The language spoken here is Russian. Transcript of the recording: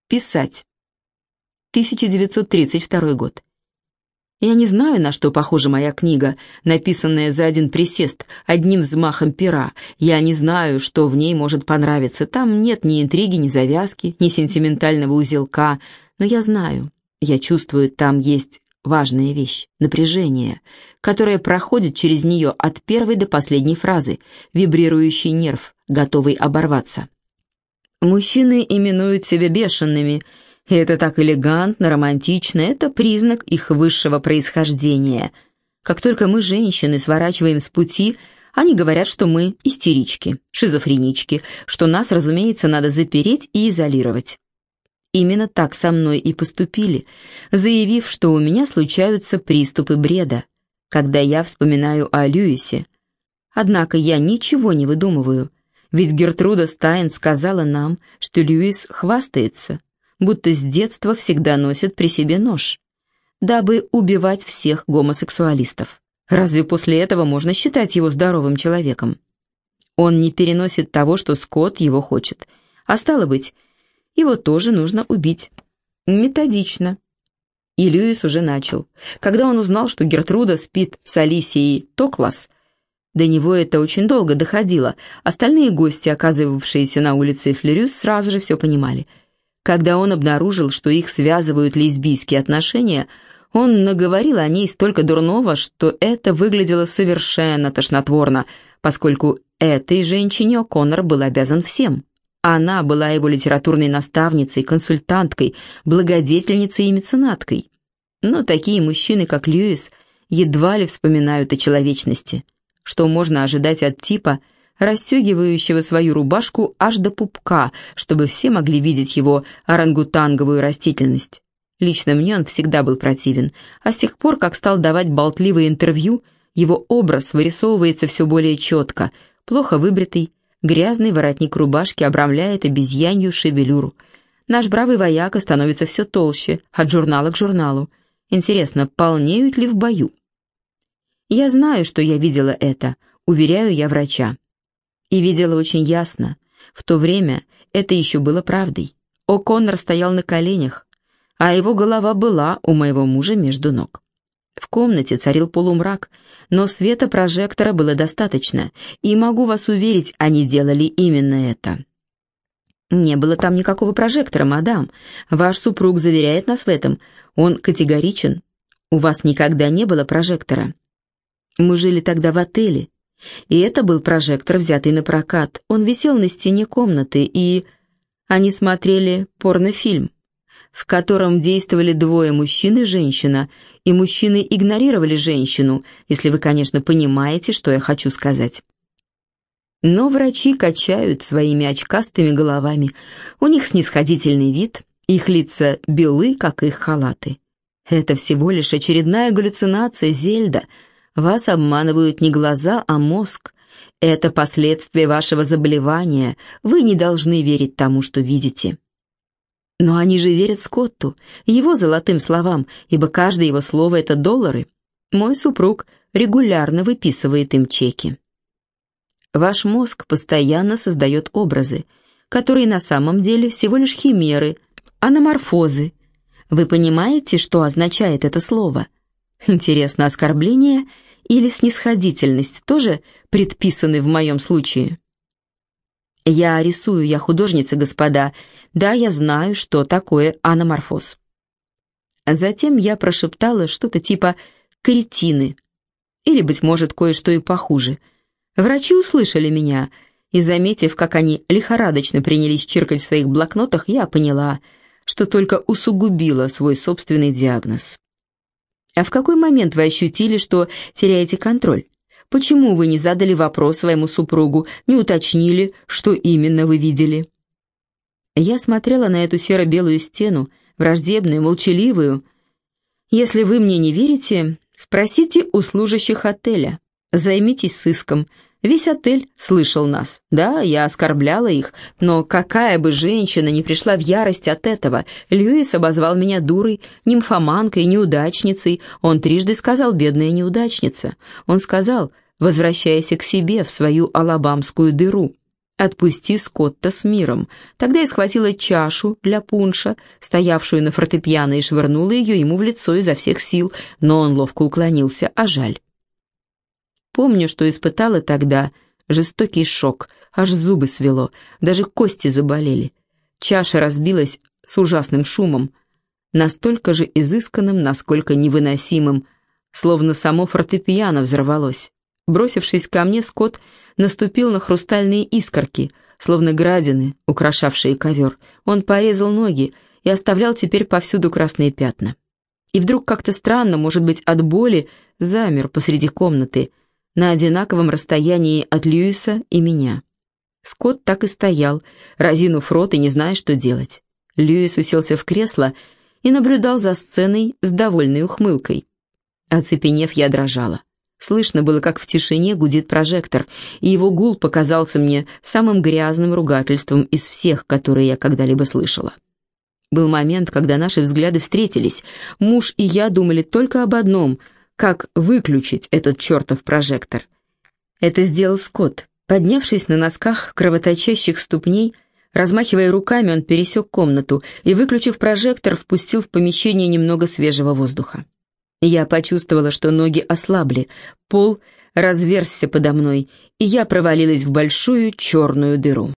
Писать. 1932 год. Я не знаю, на что похожа моя книга, написанная за один присест, одним взмахом пера. Я не знаю, что в ней может понравиться. Там нет ни интриги, ни завязки, ни сентиментального узелка. Но я знаю, я чувствую, там есть важная вещь — напряжение, которое проходит через нее от первой до последней фразы, вибрирующий нерв, готовый оборваться. Мужчины именуют себя бешеными, и это так элегантно, романтично, это признак их высшего происхождения. Как только мы, женщины, сворачиваем с пути, они говорят, что мы истерички, шизофренички, что нас, разумеется, надо запереть и изолировать. Именно так со мной и поступили, заявив, что у меня случаются приступы бреда, когда я вспоминаю о Льюисе. Однако я ничего не выдумываю, ведь Гертруда Стайн сказала нам, что Льюис хвастается, будто с детства всегда носит при себе нож, дабы убивать всех гомосексуалистов. Разве после этого можно считать его здоровым человеком? Он не переносит того, что Скотт его хочет, а стало быть, его тоже нужно убить. Методично. И Льюис уже начал. Когда он узнал, что Гертруда спит с Алисией Токлас, до него это очень долго доходило. Остальные гости, оказывавшиеся на улице Флерюс, сразу же все понимали. Когда он обнаружил, что их связывают лесбийские отношения, он наговорил о ней столько дурного, что это выглядело совершенно тошнотворно, поскольку этой женщине О'Коннор был обязан всем. Она была его литературной наставницей, консультанткой, благодетельницей и меценаткой. Но такие мужчины, как Льюис, едва ли вспоминают о человечности. Что можно ожидать от типа, расстегивающего свою рубашку аж до пупка, чтобы все могли видеть его орангутанговую растительность? Лично мне он всегда был противен, а с тех пор, как стал давать болтливые интервью, его образ вырисовывается все более четко, плохо выбритый, грязный воротник рубашки обрамляет обезьянью шевелюру. Наш бравый вояка становится все толще, от журнала к журналу. Интересно, полнеют ли в бою? Я знаю, что я видела это, уверяю я врача. И видела очень ясно. В то время это еще было правдой. О'Коннор стоял на коленях, а его голова была у моего мужа между ног. В комнате царил полумрак, но света прожектора было достаточно, и, могу вас уверить, они делали именно это. «Не было там никакого прожектора, мадам. Ваш супруг заверяет нас в этом. Он категоричен. У вас никогда не было прожектора». Мы жили тогда в отеле, и это был прожектор, взятый на прокат. Он висел на стене комнаты, и они смотрели порнофильм, в котором действовали двое мужчин и женщина, и мужчины игнорировали женщину, если вы, конечно, понимаете, что я хочу сказать. Но врачи качают своими очкастыми головами, у них снисходительный вид, их лица белы, как их халаты. Это всего лишь очередная галлюцинация, Зельда. Вас обманывают не глаза, а мозг. Это последствия вашего заболевания. Вы не должны верить тому, что видите. Но они же верят Скотту, его золотым словам, ибо каждое его слово — это доллары. Мой супруг регулярно выписывает им чеки. Ваш мозг постоянно создает образы, которые на самом деле всего лишь химеры, аноморфозы. Вы понимаете, что означает это слово? Интересно, оскорбление или снисходительность тоже предписаны в моем случае? Я рисую, я художница, господа. Да, я знаю, что такое аноморфоз. Затем я прошептала что-то типа «кретины». Или, быть может, кое-что и похуже. Врачи услышали меня, и, заметив, как они лихорадочно принялись чиркать в своих блокнотах, я поняла, что только усугубила свой собственный диагноз. А в какой момент вы ощутили, что теряете контроль? Почему вы не задали вопрос своему супругу, не уточнили, что именно вы видели? Я смотрела на эту серо-белую стену, враждебную, молчаливую. Если вы мне не верите, спросите у служащих отеля. Займитесь сыском. Весь отель слышал нас. Да, я оскорбляла их, но какая бы женщина ни пришла в ярость от этого. Льюис обозвал меня дурой, нимфоманкой, неудачницей. Он трижды сказал «бедная неудачница». Он сказал «возвращайся к себе, в свою алабамскую дыру». «Отпусти Скотта с миром». Тогда я схватила чашу для пунша, стоявшую на фортепиано, и швырнула ее ему в лицо изо всех сил, но он ловко уклонился, а жаль. Помню, что испытала тогда жестокий шок, аж зубы свело, даже кости заболели. Чаша разбилась с ужасным шумом, настолько же изысканным, насколько невыносимым, словно само фортепиано взорвалось. Бросившись ко мне, Скотт наступил на хрустальные искорки, словно градины, украшавшие ковер. Он порезал ноги и оставлял теперь повсюду красные пятна. И вдруг как-то странно, может быть, от боли, замер посреди комнаты, на одинаковом расстоянии от Льюиса и меня. Скотт так и стоял, разинув рот и не зная, что делать. Льюис уселся в кресло и наблюдал за сценой с довольной ухмылкой. Оцепенев, я дрожала. Слышно было, как в тишине гудит прожектор, и его гул показался мне самым грязным ругательством из всех, которые я когда-либо слышала. Был момент, когда наши взгляды встретились. Муж и я думали только об одном — как выключить этот чертов прожектор. Это сделал Скотт. Поднявшись на носках кровоточащих ступней, размахивая руками, он пересек комнату и, выключив прожектор, впустил в помещение немного свежего воздуха. Я почувствовала, что ноги ослабли, пол разверзся подо мной, и я провалилась в большую черную дыру.